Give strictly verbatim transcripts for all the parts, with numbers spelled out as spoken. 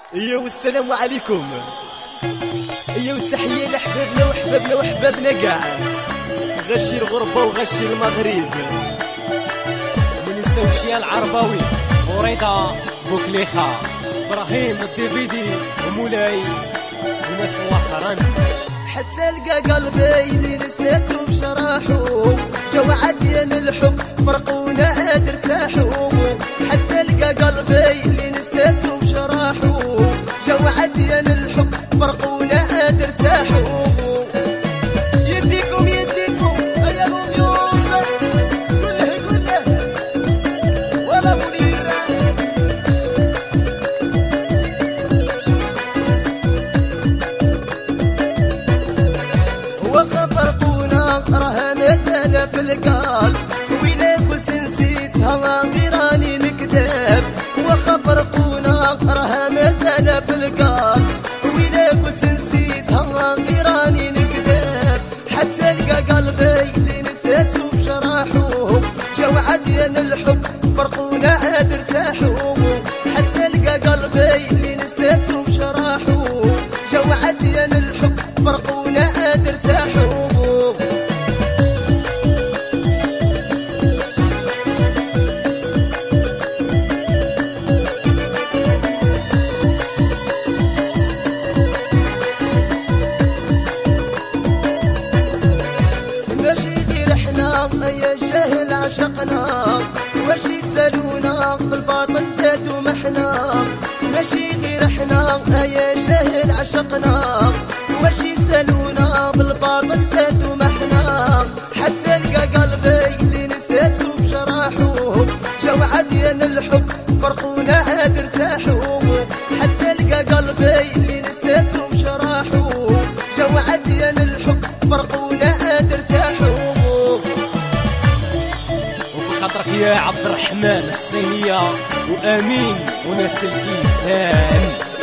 ايوا والسلام عليكم. ايوا التحية لحبابنا وحبابنا وحبابنا كاع، غشي الغربة وغشي المغرب. من السوشيال العربوي ورضا بوكليخة ابراهيم الديفيدي ومولاي وناس واخرين. حتى لقى قلبي اللي نسيته بشراحو، جو عديان الحب فرقونا قادر ارتاحو. حتى لقى قلبي اللي نسيته بشراحو، جو عديان الحب فرقونا قادر ارتاحو. يديكم يديكم يا ابو يوسف كله كله ولا منيره. وخفرقونا راها مازال في القلب، وإلا قلت نسيتها غير راني نكذب. وخفرقونا راها مازال في القلب، وإلا قلت نسيتها غير راني نكذب. حتى لقى قلبي اللي نسيته بشراحو، جو عديان الحب فرقونا قادر ارتاحو. حتى لقى قلبي اللي نسيته بشراحو، جو عديان الحب فرقونا قادر ارتاحو. يا جاهل عشقنا واش يسالونا في الباطل زادوا محنا. ماشي غير احنا يا جاهل عشقنا واش يسالونا بالباطل زادوا محنا. حتى لقى قلبي اللي نسيته بشراحو، جو عديان الحب فرقونا قادر ارتاحو. حتى لقى قلبي اللي نسيته بشراحو، جو عديان الحب فرقونا قادر ارتاحو. خاطرك يا عبد الرحمن الصينية وامين وناس الكيفان.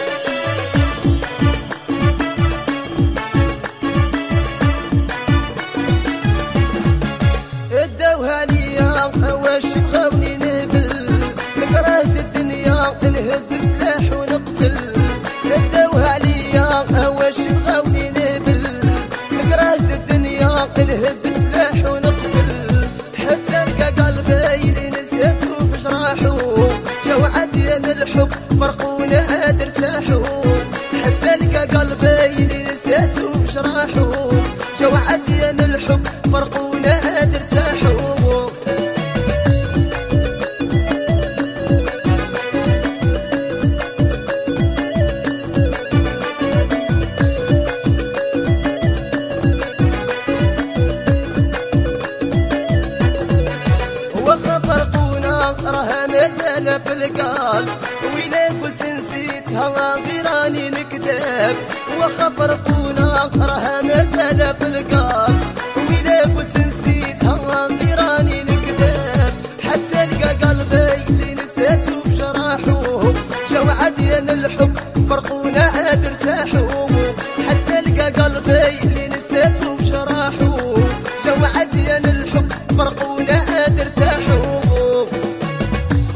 ادوها ليا واش بغاوني نهبل، نكره الدنيا نهز سلاح ونقتل. ادوها ليا واش بغاوني نهبل، نكره الدنيا نهز سلاح ونقتل. حتى لقى قلبي اللي نسيته بجراحو، جو عديان الحب فرقونا قادر ارتاحو. حتى لقى قلبي اللي نسيته بجراحو، جو عديان الحب فرقونا قادر ارتاحو. راها مازال في القلب، وإلا قلت نسيتها غير راني نكذب. وخفرقونا راها مازال في القلب، وإلا قلت نسيتها غير راني نكذب. حتى لقى قلبي اللي نسيته بشراحو، جو عديان الحب فرقونا قادر ارتاحو.